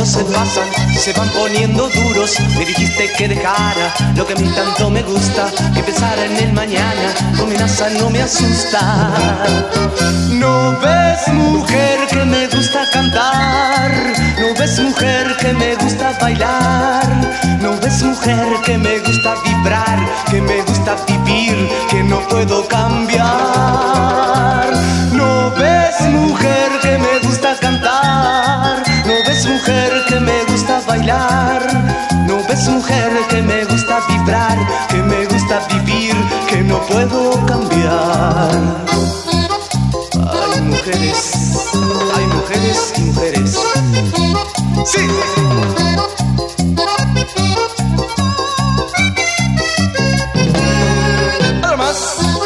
años se pasan, se van poniendo duros. Me dijiste que dejara lo que a mí tanto me gusta, que pensara en el mañana. No me amenaza, no me asusta. ¿No ves, mujer, que me gusta cantar? ¿No ves, mujer, que me gusta bailar? ¿No ves, mujer, que me gusta vibrar? Que me gusta vivir, que no puedo cambiar. ¿No ves, mujer, que me gusta cantar? ¿No ves, mujer, que me gusta bailar? ¿No ves, mujer, que me gusta vibrar? Que me gusta vivir, que no puedo cambiar. Hay mujeres y mujeres. ¡Sí! Nada más.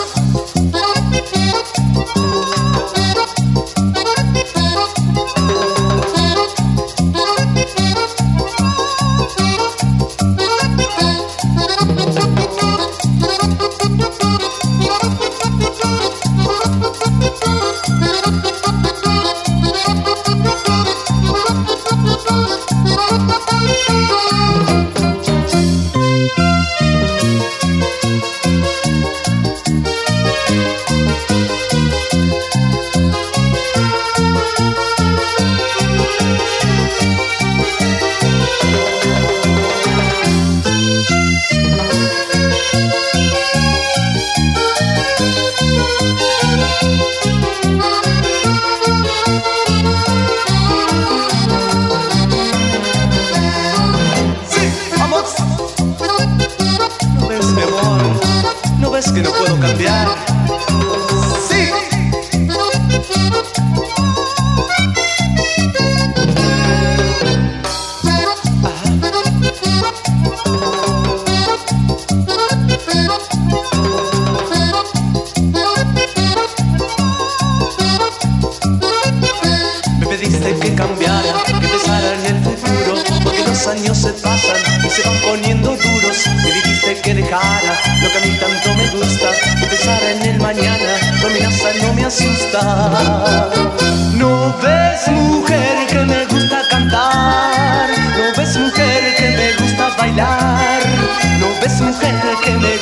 Que no puedo cambiar. Sí. Me pediste que cambiara, que pensara en el futuro, porque los años se pasan y se van poniendo duros. Me dijiste que dejara lo que a mí tanto me gusta, que pensara en el mañana. No me amenaza, no me asusta. ¿No ves, mujer, que me gusta cantar? ¿No ves, mujer, que me gusta bailar? ¿No ves, mujer, que me